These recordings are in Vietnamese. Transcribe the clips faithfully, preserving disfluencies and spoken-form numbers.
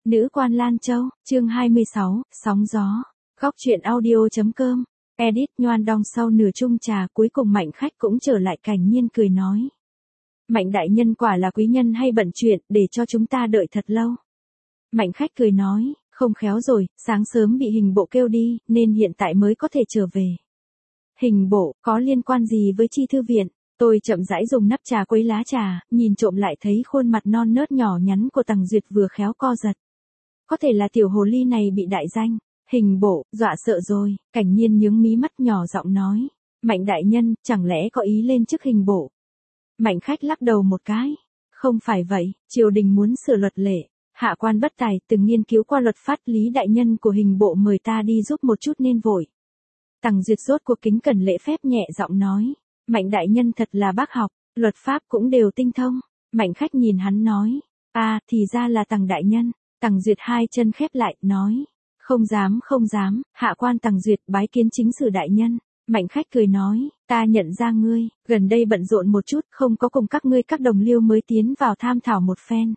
Nữ quan Lan Châu, chương hai mươi sáu, sóng gió. Góc truyện audio chấm com. Edit Nhoan Đong sau nửa chung trà cuối cùng Mạnh Khách cũng trở lại Cảnh Nhiên cười nói. Mạnh đại nhân quả là quý nhân hay bận chuyện để cho chúng ta đợi thật lâu. Mạnh Khách cười nói, không khéo rồi, sáng sớm bị hình bộ kêu đi, nên hiện tại mới có thể trở về. Hình bộ, có liên quan gì với chi thư viện? Tôi chậm rãi dùng nắp trà quấy lá trà, nhìn trộm lại thấy khuôn mặt non nớt nhỏ nhắn của Tằng Duyệt vừa khéo co giật. Có thể là tiểu hồ ly này bị đại danh. Hình bộ, dọa sợ rồi, Cảnh Nhiên nhướng mí mắt nhỏ giọng nói. Mạnh đại nhân, chẳng lẽ có ý lên chức hình bộ? Mạnh Khách lắc đầu một cái. Không phải vậy, triều đình muốn sửa luật lệ. Hạ quan bất tài từng nghiên cứu qua luật pháp, Lý đại nhân của hình bộ mời ta đi giúp một chút nên vội. Tằng Duyệt rốt cuộc kính cẩn lễ phép nhẹ giọng nói. Mạnh đại nhân thật là bác học, luật pháp cũng đều tinh thông. Mạnh Khách nhìn hắn nói. À, thì ra là Tằng đại nhân. Tằng Duyệt hai chân khép lại, nói. Không dám không dám, hạ quan Tằng Duyệt bái kiến chính sử đại nhân. Mạnh Khách cười nói, ta nhận ra ngươi, gần đây bận rộn một chút, không có cùng các ngươi các đồng liêu mới tiến vào tham thảo một phen.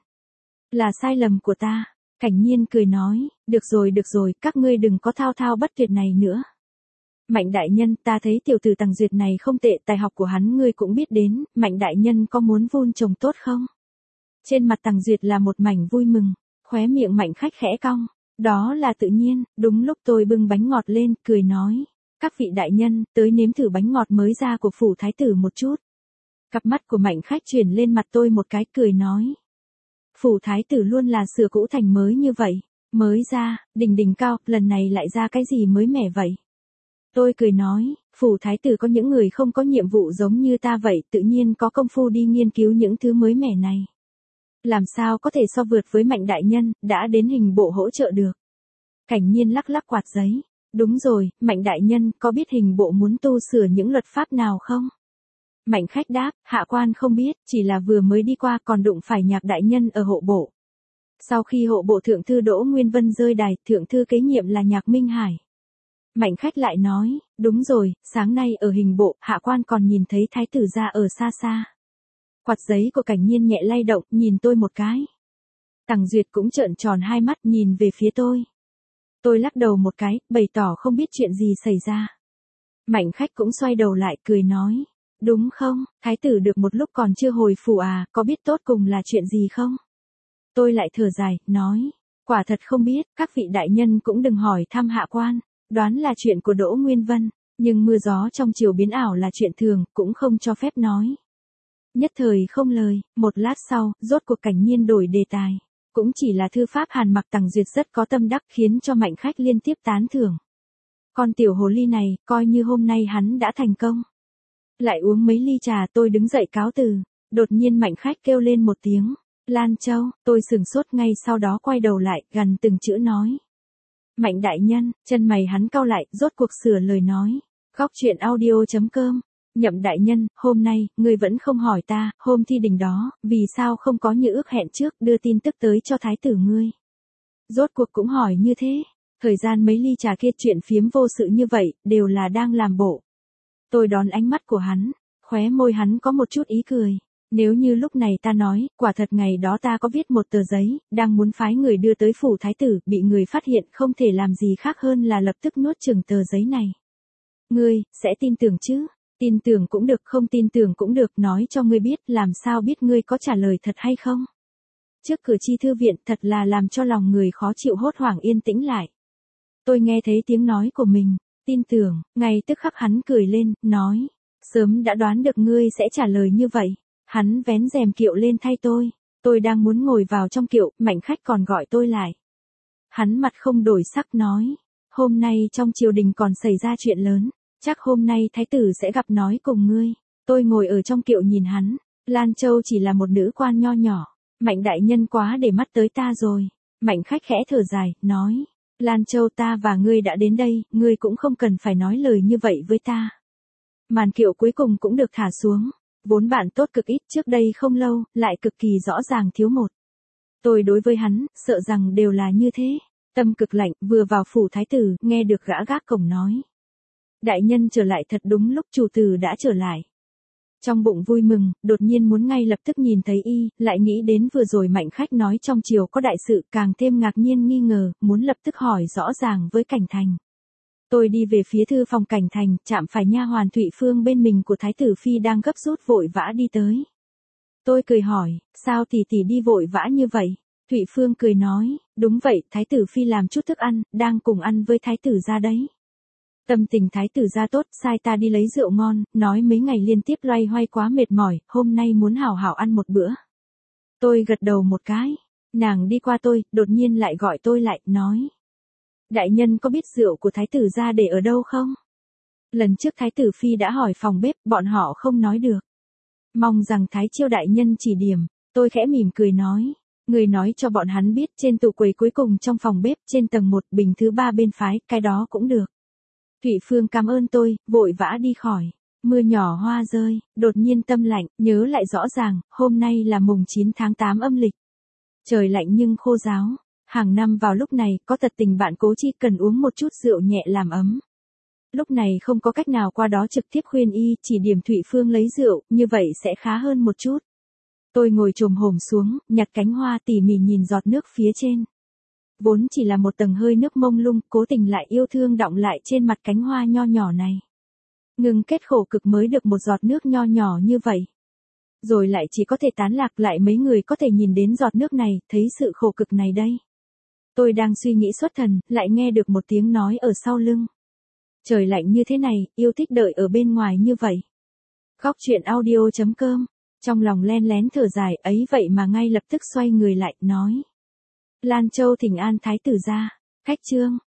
Là sai lầm của ta. Cảnh Nhiên cười nói, được rồi được rồi, các ngươi đừng có thao thao bất tuyệt này nữa. Mạnh đại nhân, ta thấy tiểu tử Tằng Duyệt này không tệ, tài học của hắn ngươi cũng biết đến, Mạnh đại nhân có muốn vun trồng tốt không? Trên mặt Tằng Duyệt là một mảnh vui mừng, khóe miệng Mạnh Khách khẽ cong. Đó là tự nhiên, đúng lúc tôi bưng bánh ngọt lên, cười nói. Các vị đại nhân, tới nếm thử bánh ngọt mới ra của phủ thái tử một chút. Cặp mắt của Mạnh Khách chuyển lên mặt tôi một cái, cười nói. Phủ thái tử luôn là sửa cũ thành mới như vậy. Mới ra, đỉnh đỉnh cao, lần này lại ra cái gì mới mẻ vậy? Tôi cười nói, phủ thái tử có những người không có nhiệm vụ giống như ta vậy, tự nhiên có công phu đi nghiên cứu những thứ mới mẻ này. Làm sao có thể so vượt với Mạnh đại nhân, đã đến hình bộ hỗ trợ được. Cảnh Nhiên lắc lắc quạt giấy. Đúng rồi, Mạnh đại nhân, có biết hình bộ muốn tu sửa những luật pháp nào không? Mạnh Khách đáp, hạ quan không biết, chỉ là vừa mới đi qua còn đụng phải Nhạc đại nhân ở hộ bộ. Sau khi hộ bộ thượng thư Đỗ Nguyên Vân rơi đài, thượng thư kế nhiệm là Nhạc Minh Hải. Mạnh Khách lại nói, đúng rồi, sáng nay ở hình bộ, hạ quan còn nhìn thấy thái tử ra ở xa xa. Quạt giấy của Cảnh Nhiên nhẹ lay động, nhìn tôi một cái. Tằng Duyệt cũng trợn tròn hai mắt nhìn về phía tôi. Tôi lắc đầu một cái, bày tỏ không biết chuyện gì xảy ra. Mạnh Khách cũng xoay đầu lại, cười nói. Đúng không, thái tử được một lúc còn chưa hồi phủ à, có biết tốt cùng là chuyện gì không? Tôi lại thở dài, nói. Quả thật không biết, các vị đại nhân cũng đừng hỏi thăm hạ quan. Đoán là chuyện của Đỗ Nguyên Vân, nhưng mưa gió trong chiều biến ảo là chuyện thường, cũng không cho phép nói. Nhất thời không lời, một lát sau, rốt cuộc Cảnh Nhiên đổi đề tài. Cũng chỉ là thư pháp Hàn Mặc Tằng Duyệt rất có tâm đắc, khiến cho Mạnh Khách liên tiếp tán thưởng. Con tiểu hồ ly này, coi như hôm nay hắn đã thành công. Lại uống mấy ly trà, tôi đứng dậy cáo từ. Đột nhiên Mạnh Khách kêu lên một tiếng. Lan Châu, tôi sừng sốt ngay sau đó quay đầu lại, gần từng chữ nói. Mạnh đại nhân, chân mày hắn cau lại, rốt cuộc sửa lời nói. Góc truyện audio chấm com. Nhậm đại nhân, hôm nay, ngươi vẫn không hỏi ta, hôm thi đình đó, vì sao không có như ước hẹn trước, đưa tin tức tới cho thái tử ngươi. Rốt cuộc cũng hỏi như thế, thời gian mấy ly trà kia chuyện phiếm vô sự như vậy, đều là đang làm bộ. Tôi đón ánh mắt của hắn, khóe môi hắn có một chút ý cười. Nếu như lúc này ta nói, quả thật ngày đó ta có viết một tờ giấy, đang muốn phái người đưa tới phủ thái tử, bị người phát hiện, không thể làm gì khác hơn là lập tức nuốt chửng tờ giấy này. Ngươi, sẽ tin tưởng chứ? Tin tưởng cũng được, không tin tưởng cũng được, nói cho ngươi biết, làm sao biết ngươi có trả lời thật hay không? Trước cửa chi thư viện thật là làm cho lòng người khó chịu, hốt hoảng yên tĩnh lại. Tôi nghe thấy tiếng nói của mình, tin tưởng, ngay tức khắc hắn cười lên, nói, sớm đã đoán được ngươi sẽ trả lời như vậy. Hắn vén rèm kiệu lên thay tôi, tôi đang muốn ngồi vào trong kiệu, Mạnh Khách còn gọi tôi lại. Hắn mặt không đổi sắc nói, hôm nay trong triều đình còn xảy ra chuyện lớn. Chắc hôm nay thái tử sẽ gặp nói cùng ngươi. Tôi ngồi ở trong kiệu nhìn hắn. Lan Châu chỉ là một nữ quan nho nhỏ. Mạnh đại nhân quá để mắt tới ta rồi. Mạnh Khách khẽ thở dài, nói. Lan Châu, ta và ngươi đã đến đây, ngươi cũng không cần phải nói lời như vậy với ta. Màn kiệu cuối cùng cũng được thả xuống. Vốn bạn tốt cực ít, trước đây không lâu, lại cực kỳ rõ ràng thiếu một. Tôi đối với hắn, sợ rằng đều là như thế. Tâm cực lạnh, vừa vào phủ thái tử, nghe được gã gác cổng nói. Đại nhân trở lại thật đúng lúc, chủ tử đã trở lại. Trong bụng vui mừng, đột nhiên muốn ngay lập tức nhìn thấy y, lại nghĩ đến vừa rồi Mạnh Khách nói trong triều có đại sự, càng thêm ngạc nhiên nghi ngờ, muốn lập tức hỏi rõ ràng với Cảnh Thành. Tôi đi về phía thư phòng Cảnh Thành, chạm phải nha hoàn Thụy Phương bên mình của Thái tử Phi đang gấp rút vội vã đi tới. Tôi cười hỏi, sao tỷ tỷ đi vội vã như vậy? Thụy Phương cười nói, đúng vậy, Thái tử Phi làm chút thức ăn, đang cùng ăn với Thái tử gia đấy. Tâm tình Thái tử gia tốt, sai ta đi lấy rượu ngon, nói mấy ngày liên tiếp loay hoay quá mệt mỏi, hôm nay muốn hảo hảo ăn một bữa. Tôi gật đầu một cái, nàng đi qua tôi, đột nhiên lại gọi tôi lại, nói. Đại nhân có biết rượu của Thái tử gia để ở đâu không? Lần trước Thái tử Phi đã hỏi phòng bếp, bọn họ không nói được. Mong rằng Thái Chiêu đại nhân chỉ điểm, tôi khẽ mỉm cười nói. Người nói cho bọn hắn biết trên tủ quầy cuối cùng trong phòng bếp trên tầng một bình thứ ba bên phái, cái đó cũng được. Thụy Phương cảm ơn tôi, vội vã đi khỏi. Mưa nhỏ hoa rơi, đột nhiên tâm lạnh, nhớ lại rõ ràng, hôm nay là mùng chín tháng tám âm lịch. Trời lạnh nhưng khô ráo. Hàng năm vào lúc này, có tật tình bạn Cố Chi cần uống một chút rượu nhẹ làm ấm. Lúc này không có cách nào qua đó trực tiếp khuyên y, chỉ điểm Thụy Phương lấy rượu, như vậy sẽ khá hơn một chút. Tôi ngồi chồm hổm xuống, nhặt cánh hoa tỉ mỉ nhìn giọt nước phía trên. Vốn chỉ là một tầng hơi nước mông lung, cố tình lại yêu thương đọng lại trên mặt cánh hoa nho nhỏ này. Ngừng kết khổ cực mới được một giọt nước nho nhỏ như vậy. Rồi lại chỉ có thể tán lạc, lại mấy người có thể nhìn đến giọt nước này, thấy sự khổ cực này đây. Tôi đang suy nghĩ xuất thần, lại nghe được một tiếng nói ở sau lưng. Trời lạnh như thế này, yêu thích đợi ở bên ngoài như vậy. Góc truyện audio chấm com. Trong lòng len lén thở dài, ấy vậy mà ngay lập tức xoay người lại, nói. Lan Châu thỉnh an Thái tử gia. Khách trương.